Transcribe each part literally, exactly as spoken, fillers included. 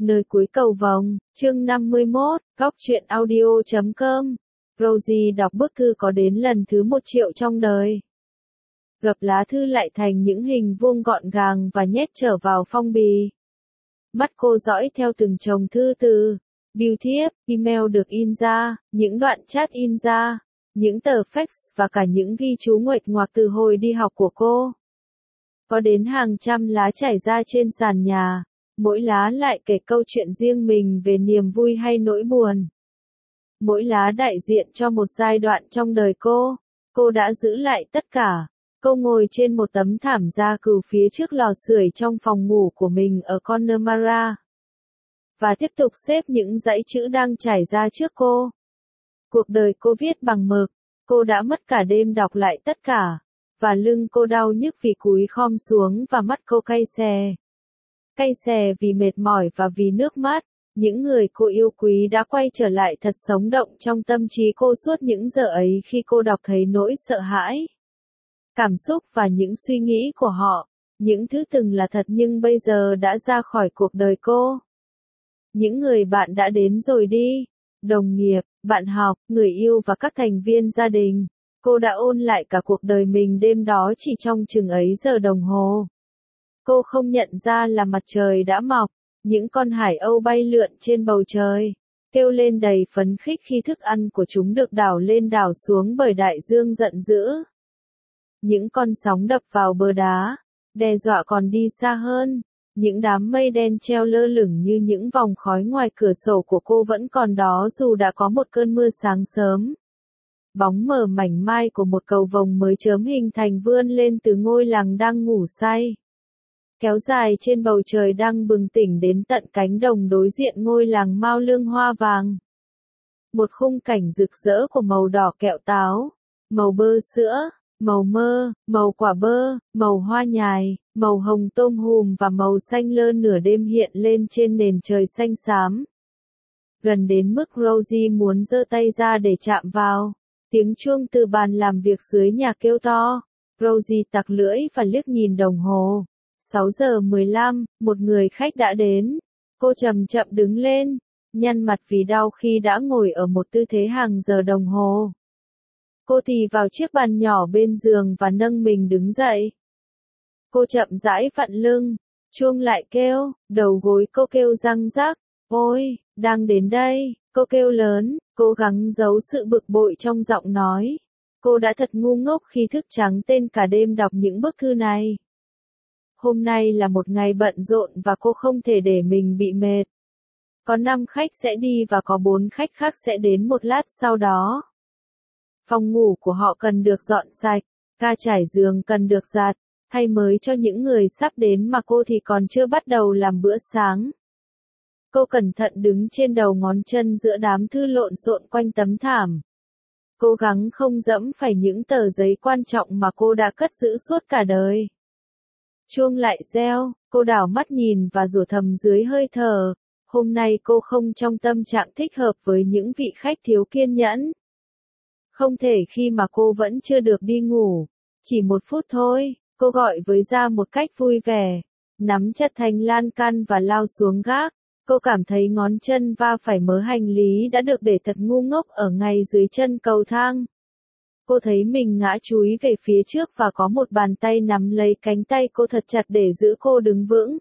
Nơi cuối cầu vồng, chương năm mươi mốt, góc truyện audio chấm com. Rosie đọc bức thư có đến lần thứ một triệu trong đời. Gập lá thư lại thành những hình vuông gọn gàng và nhét trở vào phong bì. Mắt cô dõi theo từng chồng thư từ, bưu thiếp, email được in ra, những đoạn chat in ra, những tờ fax và cả những ghi chú nguệch ngoạc từ hồi đi học của cô. Có đến hàng trăm lá trải ra trên sàn nhà, mỗi lá lại kể câu chuyện riêng mình về niềm vui hay nỗi buồn. Mỗi lá đại diện cho một giai đoạn trong đời cô. Cô đã giữ lại tất cả. Cô ngồi trên một tấm thảm da cừu phía trước lò sưởi trong phòng ngủ của mình ở Connemara. Và tiếp tục xếp những dãy chữ đang trải ra trước cô. Cuộc đời cô viết bằng mực. Cô đã mất cả đêm đọc lại tất cả. Và lưng cô đau nhức vì cúi khom xuống và mắt cô cay xè. Cay xè vì mệt mỏi và vì nước mắt. Những người cô yêu quý đã quay trở lại thật sống động trong tâm trí cô suốt những giờ ấy khi cô đọc thấy nỗi sợ hãi, cảm xúc và những suy nghĩ của họ. Những thứ từng là thật nhưng bây giờ đã ra khỏi cuộc đời cô. Những người bạn đã đến rồi đi. Đồng nghiệp, bạn học, người yêu và các thành viên gia đình. Cô đã ôn lại cả cuộc đời mình đêm đó chỉ trong chừng ấy giờ đồng hồ. Cô không nhận ra là mặt trời đã mọc. Những con hải âu bay lượn trên bầu trời, kêu lên đầy phấn khích khi thức ăn của chúng được đảo lên đảo xuống bởi đại dương giận dữ. Những con sóng đập vào bờ đá, đe dọa còn đi xa hơn. Những đám mây đen treo lơ lửng như những vòng khói ngoài cửa sổ của cô vẫn còn đó dù đã có một cơn mưa sáng sớm. Bóng mờ mảnh mai của một cầu vồng mới chớm hình thành vươn lên từ ngôi làng đang ngủ say, kéo dài trên bầu trời đang bừng tỉnh đến tận cánh đồng đối diện ngôi làng Mao Lương hoa vàng. Một khung cảnh rực rỡ của màu đỏ kẹo táo, màu bơ sữa, màu mơ, màu quả bơ, màu hoa nhài, màu hồng tôm hùm và màu xanh lơ nửa đêm hiện lên trên nền trời xanh xám. Gần đến mức Rosie muốn giơ tay ra để chạm vào. Tiếng chuông từ bàn làm việc dưới nhà kêu to. Rosie tặc lưỡi và liếc nhìn đồng hồ. sáu giờ mười lăm, một người khách đã đến. Cô chậm chậm đứng lên, nhăn mặt vì đau khi đã ngồi ở một tư thế hàng giờ đồng hồ. Cô thì vào chiếc bàn nhỏ bên giường và nâng mình đứng dậy. Cô chậm rãi vặn lưng, chuông lại kêu, đầu gối cô kêu răng rắc. Ôi, đang đến đây, cô kêu lớn, cố gắng giấu sự bực bội trong giọng nói. Cô đã thật ngu ngốc khi thức trắng tên cả đêm đọc những bức thư này. Hôm nay là một ngày bận rộn và cô không thể để mình bị mệt. Có năm khách sẽ đi và có bốn khách khác sẽ đến một lát sau đó. Phòng ngủ của họ cần được dọn sạch, ga trải giường cần được giặt, thay mới cho những người sắp đến mà cô thì còn chưa bắt đầu làm bữa sáng. Cô cẩn thận đứng trên đầu ngón chân giữa đám thư lộn xộn quanh tấm thảm. Cố gắng không dẫm phải những tờ giấy quan trọng mà cô đã cất giữ suốt cả đời. Chuông lại reo, cô đảo mắt nhìn và rủa thầm dưới hơi thở. Hôm nay cô không trong tâm trạng thích hợp với những vị khách thiếu kiên nhẫn. Không thể khi mà cô vẫn chưa được đi ngủ. Chỉ một phút thôi, cô gọi với ra một cách vui vẻ. Nắm chặt thành lan can và lao xuống gác. Cô cảm thấy ngón chân va phải mớ hành lý đã được để thật ngu ngốc ở ngay dưới chân cầu thang. Cô thấy mình ngã chúi về phía trước và có một bàn tay nắm lấy cánh tay cô thật chặt để giữ cô đứng vững.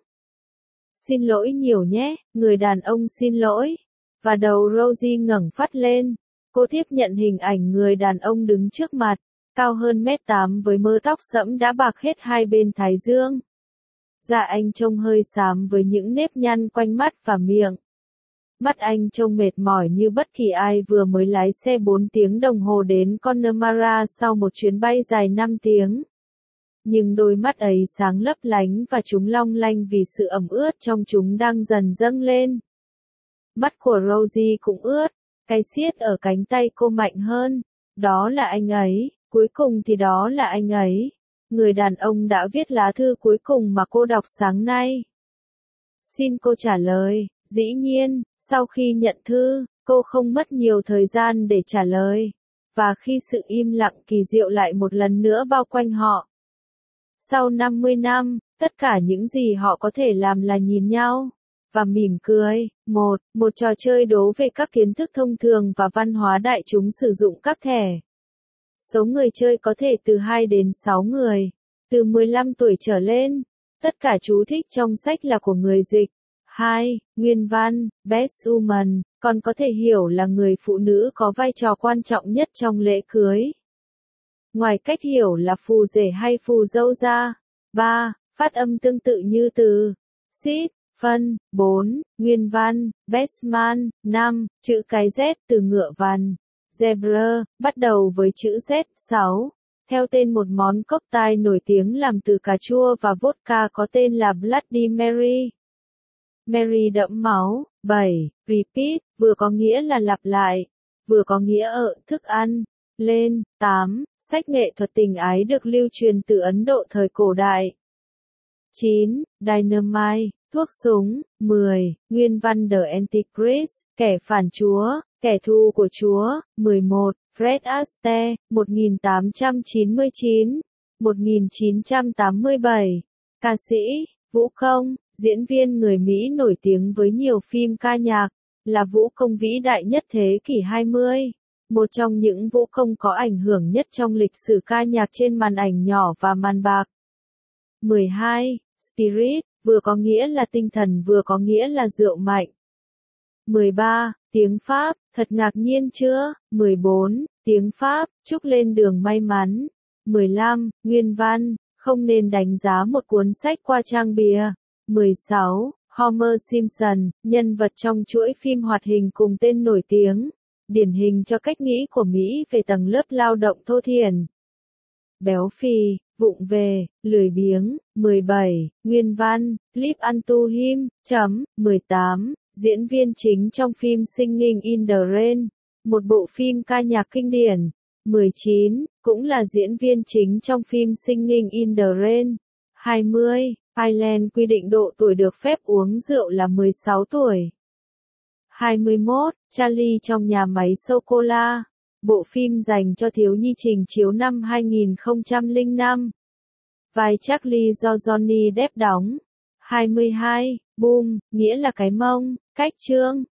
Xin lỗi nhiều nhé, người đàn ông xin lỗi. Và đầu Rosie ngẩng phát lên. Cô tiếp nhận hình ảnh người đàn ông đứng trước mặt, cao hơn mét tám với mớ tóc sẫm đã bạc hết hai bên thái dương. Da anh trông hơi xám với những nếp nhăn quanh mắt và miệng. Mắt anh trông mệt mỏi như bất kỳ ai vừa mới lái xe bốn tiếng đồng hồ đến Connemara sau một chuyến bay dài năm tiếng. Nhưng đôi mắt ấy sáng lấp lánh và chúng long lanh vì sự ẩm ướt trong chúng đang dần dâng lên. Mắt của Rosie cũng ướt, cái siết ở cánh tay cô mạnh hơn. Đó là anh ấy, cuối cùng thì đó là anh ấy. Người đàn ông đã viết lá thư cuối cùng mà cô đọc sáng nay. Xin cô trả lời. Dĩ nhiên, sau khi nhận thư, cô không mất nhiều thời gian để trả lời. Và khi sự im lặng kỳ diệu lại một lần nữa bao quanh họ. Sau năm mươi năm, tất cả những gì họ có thể làm là nhìn nhau. và mỉm cười. một. Một trò chơi đố về các kiến thức thông thường và văn hóa đại chúng sử dụng các thẻ. Số người chơi có thể từ hai đến sáu người. Từ mười lăm tuổi trở lên. Tất cả chú thích trong sách là của người dịch. hai. Nguyên văn, Best Woman, còn có thể hiểu là người phụ nữ có vai trò quan trọng nhất trong lễ cưới. Ngoài cách hiểu là phù rể hay phù dâu ra. ba. Phát âm tương tự như từ sit, phân. bốn. Nguyên văn, Best Man. năm. Chữ cái Z từ ngựa vằn, zebra, bắt đầu với chữ Z. sáu. Theo tên một món cocktail nổi tiếng làm từ cà chua và vodka có tên là Bloody Mary. Mary đẫm máu. bảy. Repeat, vừa có nghĩa là lặp lại, vừa có nghĩa ở thức ăn. Lên. tám. Sách nghệ thuật tình ái được lưu truyền từ Ấn Độ thời cổ đại. chín. Dynamite, thuốc súng. mười. Nguyên văn The Antichrist, kẻ phản Chúa, kẻ thù của Chúa. mười một. Fred Astaire, một nghìn tám trăm chín mươi chín đến một nghìn chín trăm tám mươi bảy. Ca sĩ, vũ công, diễn viên người Mỹ nổi tiếng với nhiều phim ca nhạc, là vũ công vĩ đại nhất thế kỷ hai mươi. Một trong những vũ công có ảnh hưởng nhất trong lịch sử ca nhạc trên màn ảnh nhỏ và màn bạc. mười hai. Spirit, vừa có nghĩa là tinh thần vừa có nghĩa là rượu mạnh. mười ba. Tiếng Pháp, thật ngạc nhiên chưa? mười bốn. Tiếng Pháp, chúc lên đường may mắn. mười lăm. Nguyên văn, không nên đánh giá một cuốn sách qua trang bìa. mười sáu. Homer Simpson, nhân vật trong chuỗi phim hoạt hình cùng tên nổi tiếng, điển hình cho cách nghĩ của Mỹ về tầng lớp lao động thô thiển. Béo phì, vụng về, lười biếng. mười bảy. Nguyên văn, Live Unto Him. Chấm. mười tám. Diễn viên chính trong phim Singing in the Rain, một bộ phim ca nhạc kinh điển. mười chín. Cũng là diễn viên chính trong phim Singing in the Rain. hai mươi. Ireland quy định độ tuổi được phép uống rượu là mười sáu tuổi. hai mươi mốt. Charlie trong nhà máy sô-cô-la, bộ phim dành cho thiếu nhi trình chiếu năm hai nghìn không trăm lẻ năm. Vai Charlie do Johnny Depp đóng. hai mươi hai. Boom, nghĩa là cái mông, cách chương.